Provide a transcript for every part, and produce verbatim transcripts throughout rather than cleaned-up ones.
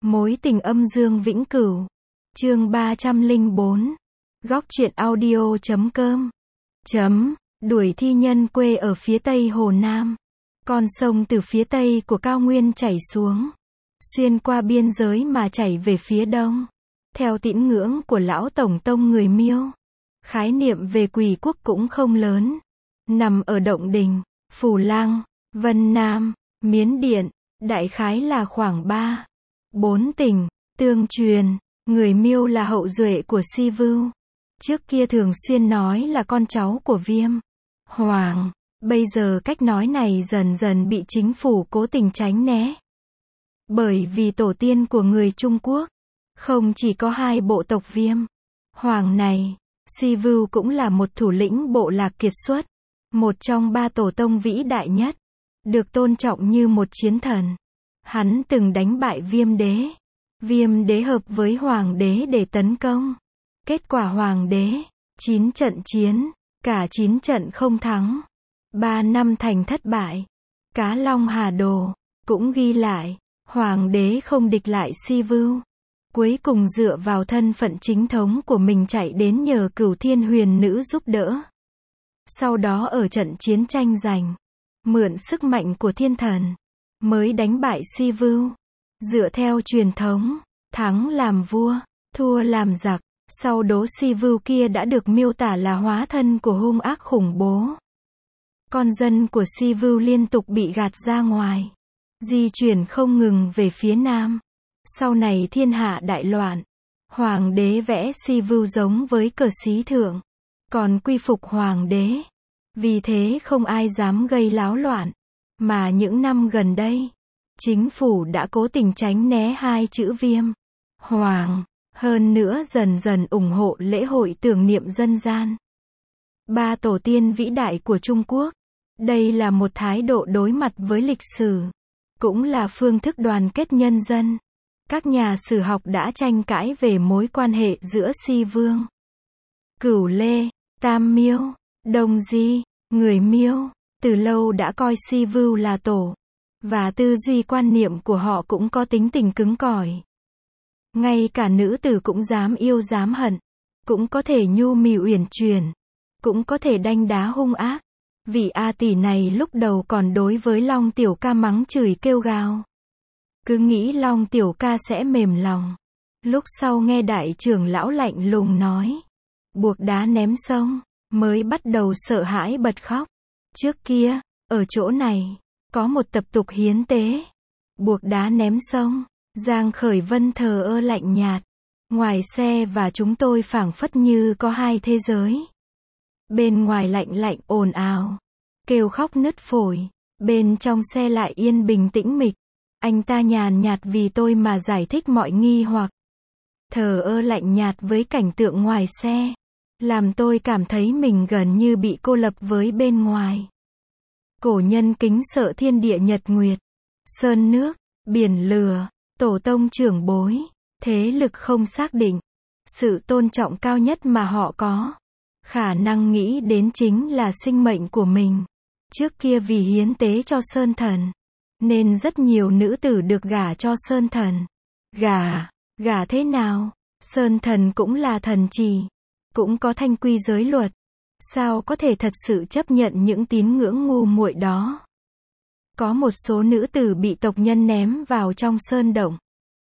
Mối tình âm dương vĩnh cửu. Chương ba trăm lẻ bốn. Góc truyện audio chấm com. Chấm. Đuổi thi nhân quê ở phía tây Hồ Nam. Con sông từ phía tây của cao nguyên chảy xuống, xuyên qua biên giới mà chảy về phía đông. Theo tín ngưỡng của lão tổng tông người Miêu, khái niệm về quỷ quốc cũng không lớn. Nằm ở Động Đình, Phù Lăng, Vân Nam, Miến Điện, đại khái là khoảng ba, bốn tỉnh. Tương truyền, người Miêu là hậu duệ của Si Vưu. Trước kia thường xuyên nói là con cháu của Viêm Hoàng. Bây giờ cách nói này dần dần bị chính phủ cố tình tránh né. Bởi vì tổ tiên của người Trung Quốc không chỉ có hai bộ tộc Viêm Hoàng này, Si Vưu cũng là một thủ lĩnh bộ lạc kiệt xuất, một trong ba tổ tông vĩ đại nhất, được tôn trọng như một chiến thần. Hắn từng đánh bại Viêm Đế. Viêm Đế hợp với Hoàng Đế để tấn công. Kết quả Hoàng Đế chín trận chiến, cả chín trận không thắng. Ba năm thành thất bại. Cá Long Hà Đồ cũng ghi lại, Hoàng Đế không địch lại Si Vưu. Cuối cùng dựa vào thân phận chính thống của mình chạy đến nhờ Cửu Thiên Huyền Nữ giúp đỡ. Sau đó ở trận chiến tranh giành, mượn sức mạnh của thiên thần, mới đánh bại Si Vưu. Dựa theo truyền thống, thắng làm vua, thua làm giặc. Sau đố Si Vưu kia đã được miêu tả là hóa thân của hung ác khủng bố. Con dân của Si Vưu liên tục bị gạt ra ngoài, di chuyển không ngừng về phía nam. Sau này thiên hạ đại loạn, Hoàng đế vẽ Si Vưu giống với cờ xí thượng, còn quy phục Hoàng đế. Vì thế không ai dám gây láo loạn. Mà những năm gần đây, chính phủ đã cố tình tránh né hai chữ Viêm Hoàng, hơn nữa dần dần ủng hộ lễ hội tưởng niệm dân gian ba tổ tiên vĩ đại của Trung Quốc. Đây là một thái độ đối mặt với lịch sử, cũng là phương thức đoàn kết nhân dân. Các nhà sử học đã tranh cãi về mối quan hệ giữa Si Vương, Cửu Lê, Tam Miêu, Đông Di. Người Miêu từ lâu đã coi Si Vưu là tổ, và tư duy quan niệm của họ cũng có tính tình cứng cỏi. Ngay cả nữ tử cũng dám yêu dám hận, cũng có thể nhu mì uyển chuyển, cũng có thể đanh đá hung ác. Vị A tỷ này lúc đầu còn đối với Long Tiểu Ca mắng chửi kêu gào, cứ nghĩ Long Tiểu Ca sẽ mềm lòng. Lúc sau nghe đại trưởng lão lạnh lùng nói, buộc đá ném sông, mới bắt đầu sợ hãi bật khóc. Trước kia, ở chỗ này, có một tập tục hiến tế, buộc đá ném sông. Giang Khởi Vân thờ ơ lạnh nhạt. Ngoài xe và chúng tôi phảng phất như có hai thế giới. Bên ngoài lạnh lạnh ồn ào, kêu khóc nứt phổi. Bên trong xe lại yên bình tĩnh mịch. Anh ta nhàn nhạt vì tôi mà giải thích mọi nghi hoặc. Thờ ơ lạnh nhạt với cảnh tượng ngoài xe, làm tôi cảm thấy mình gần như bị cô lập với bên ngoài. Cổ nhân kính sợ thiên địa nhật nguyệt, sơn nước, biển lửa, tổ tông trưởng bối, thế lực không xác định. Sự tôn trọng cao nhất mà họ có, khả năng nghĩ đến chính là sinh mệnh của mình. Trước kia vì hiến tế cho Sơn Thần, nên rất nhiều nữ tử được gả cho Sơn Thần. Gả, gả thế nào? Sơn Thần cũng là thần chỉ, cũng có thanh quy giới luật. Sao có thể thật sự chấp nhận những tín ngưỡng ngu muội đó? Có một số nữ tử bị tộc nhân ném vào trong sơn động,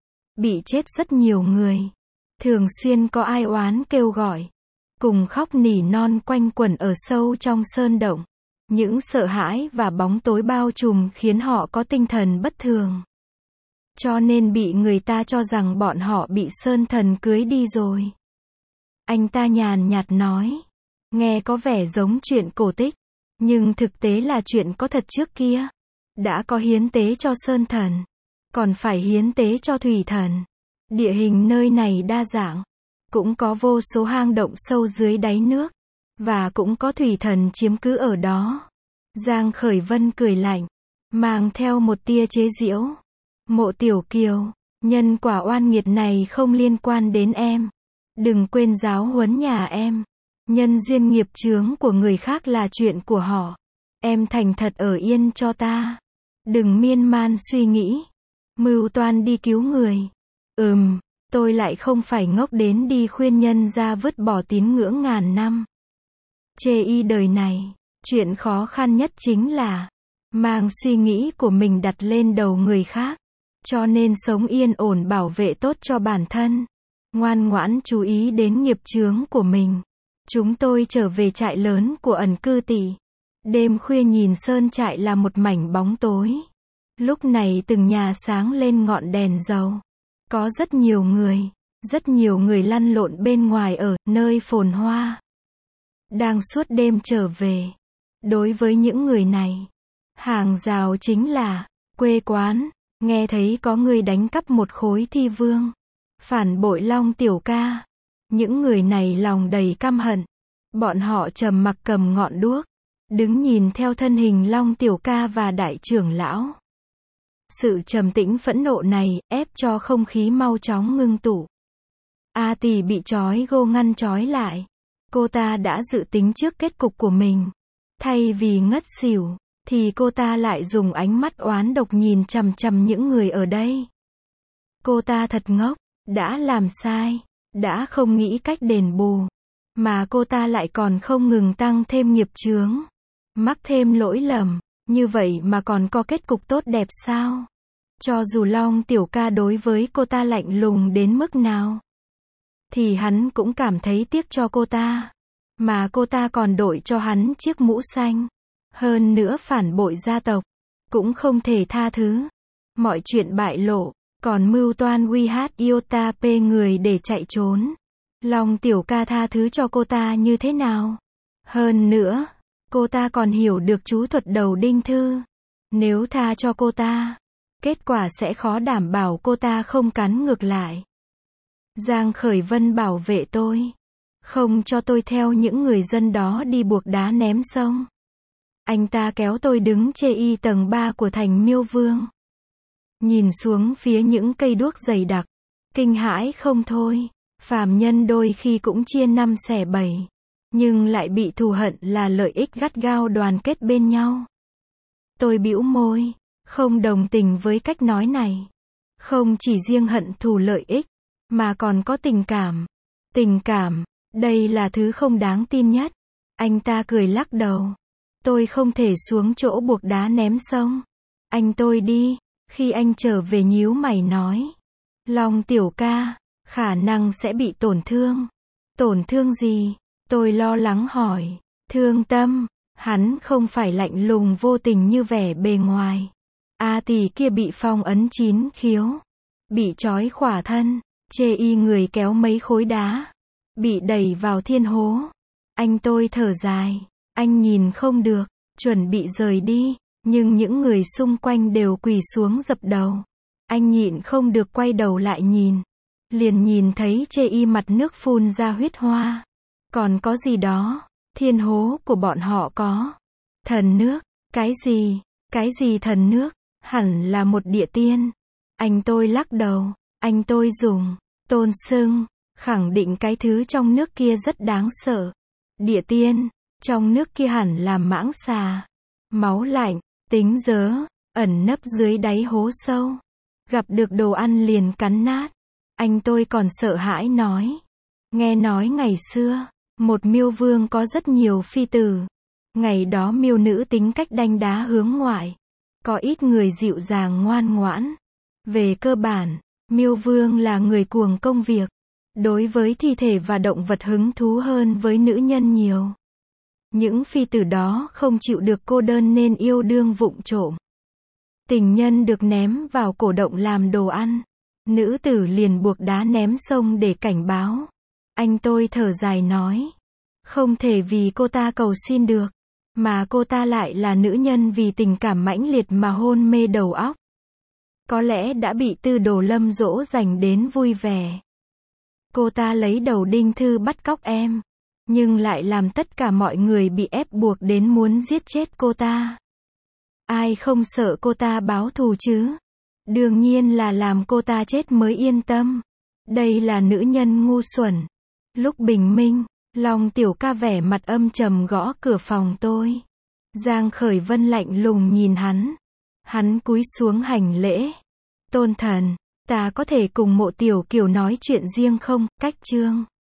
bị chết rất nhiều người. Thường xuyên có ai oán kêu gọi, cùng khóc nỉ non quanh quẩn ở sâu trong sơn động. Những sợ hãi và bóng tối bao trùm khiến họ có tinh thần bất thường. Cho nên bị người ta cho rằng bọn họ bị Sơn Thần cưới đi rồi. Anh ta nhàn nhạt nói, nghe có vẻ giống chuyện cổ tích, nhưng thực tế là chuyện có thật. Trước kia đã có hiến tế cho Sơn Thần, còn phải hiến tế cho Thủy Thần. Địa hình nơi này đa dạng, cũng có vô số hang động sâu dưới đáy nước, và cũng có Thủy Thần chiếm cứ ở đó. Giang Khởi Vân cười lạnh, mang theo một tia chế giễu. Mộ Tiểu Kiều, nhân quả oan nghiệt này không liên quan đến em. Đừng quên giáo huấn nhà em. Nhân duyên nghiệp chướng của người khác là chuyện của họ. Em thành thật ở yên cho ta. Đừng miên man suy nghĩ, mưu toan đi cứu người. Ừm, tôi lại không phải ngốc đến đi khuyên nhân ra vứt bỏ tín ngưỡng ngàn năm. Chê y đời này, chuyện khó khăn nhất chính là mang suy nghĩ của mình đặt lên đầu người khác. Cho nên sống yên ổn bảo vệ tốt cho bản thân. Ngoan ngoãn chú ý đến nghiệp chướng của mình. Chúng tôi trở về trại lớn của ẩn cư tỷ. Đêm khuya nhìn sơn trại là một mảnh bóng tối. Lúc này từng nhà sáng lên ngọn đèn dầu. Có rất nhiều người, rất nhiều người lăn lộn bên ngoài ở nơi phồn hoa. Đang suốt đêm trở về. Đối với những người này, hàng rào chính là quê quán. Nghe thấy có người đánh cắp một khối thi vương. Phản bội Long tiểu ca. Những người này lòng đầy căm hận. Bọn họ trầm mặc cầm ngọn đuốc. Đứng nhìn theo thân hình Long tiểu ca và đại trưởng lão. Sự trầm tĩnh phẫn nộ này ép cho không khí mau chóng ngưng tụ. A Tỷ bị trói gô ngăn trói lại. Cô ta đã dự tính trước kết cục của mình. Thay vì ngất xỉu, thì cô ta lại dùng ánh mắt oán độc nhìn chằm chằm những người ở đây. Cô ta thật ngốc, đã làm sai, đã không nghĩ cách đền bù. Mà cô ta lại còn không ngừng tăng thêm nghiệp chướng. Mắc thêm lỗi lầm, như vậy mà còn có kết cục tốt đẹp sao? Cho dù Long tiểu ca đối với cô ta lạnh lùng đến mức nào, thì hắn cũng cảm thấy tiếc cho cô ta. Mà cô ta còn đội cho hắn chiếc mũ xanh. Hơn nữa phản bội gia tộc, cũng không thể tha thứ. Mọi chuyện bại lộ, còn mưu toan uy hát iota p người để chạy trốn. Long tiểu ca tha thứ cho cô ta như thế nào? Hơn nữa, cô ta còn hiểu được chú thuật đầu đinh thư. Nếu tha cho cô ta, kết quả sẽ khó đảm bảo cô ta không cắn ngược lại. Giang Khởi Vân bảo vệ tôi, không cho tôi theo những người dân đó đi buộc đá ném sông. Anh ta kéo tôi đứng chê y tầng ba của thành Miêu Vương. Nhìn xuống phía những cây đuốc dày đặc, kinh hãi không thôi. Phàm nhân đôi khi cũng chia năm xẻ bảy, nhưng lại bị thù hận là lợi ích gắt gao đoàn kết bên nhau. Tôi bĩu môi, không đồng tình với cách nói này. Không chỉ riêng hận thù lợi ích, mà còn có tình cảm. Tình cảm, đây là thứ không đáng tin nhất. Anh ta cười lắc đầu. Tôi không thể xuống chỗ buộc đá ném sông. Anh tôi đi. Khi anh trở về nhíu mày nói. Long tiểu ca, khả năng sẽ bị tổn thương. Tổn thương gì? Tôi lo lắng hỏi. Thương tâm. Hắn không phải lạnh lùng vô tình như vẻ bề ngoài. A Tỷ kia bị phong ấn chín khiếu. Bị trói khỏa thân. Chê y người kéo mấy khối đá. Bị đẩy vào thiên hố. Anh tôi thở dài. Anh nhìn không được. Chuẩn bị rời đi. Nhưng những người xung quanh đều quỳ xuống dập đầu. Anh nhịn không được quay đầu lại nhìn. Liền nhìn thấy chê y mặt nước phun ra huyết hoa. Còn có gì đó. Thiên hố của bọn họ có. Thần nước. Cái gì? Cái gì thần nước? Hẳn là một địa tiên. Anh tôi lắc đầu. Anh tôi dùng tôn xưng, khẳng định cái thứ trong nước kia rất đáng sợ. Địa tiên, trong nước kia hẳn là mãng xà. Máu lạnh, tính dớ, ẩn nấp dưới đáy hố sâu. Gặp được đồ ăn liền cắn nát. Anh tôi còn sợ hãi nói. Nghe nói ngày xưa, một miêu vương có rất nhiều phi tử. Ngày đó miêu nữ tính cách đanh đá hướng ngoại. Có ít người dịu dàng ngoan ngoãn. Về cơ bản, miêu vương là người cuồng công việc. Đối với thi thể và động vật hứng thú hơn với nữ nhân nhiều. Những phi tử đó không chịu được cô đơn nên yêu đương vụng trộm. Tình nhân được ném vào cổ động làm đồ ăn. Nữ tử liền buộc đá ném sông để cảnh báo. Anh tôi thở dài nói. Không thể vì cô ta cầu xin được. Mà cô ta lại là nữ nhân vì tình cảm mãnh liệt mà hôn mê đầu óc. Có lẽ đã bị Tư Đồ Lâm dỗ dành đến vui vẻ. Cô ta lấy đầu đinh thư bắt cóc em. Nhưng lại làm tất cả mọi người bị ép buộc đến muốn giết chết cô ta. Ai không sợ cô ta báo thù chứ? Đương nhiên là làm cô ta chết mới yên tâm. Đây là nữ nhân ngu xuẩn. Lúc bình minh, Long tiểu ca vẻ mặt âm trầm gõ cửa phòng tôi. Giang Khởi Vân lạnh lùng nhìn hắn. Hắn cúi xuống hành lễ. Tôn thần, Ta có thể cùng Mộ Tiểu Kiều nói chuyện riêng không? Cách chương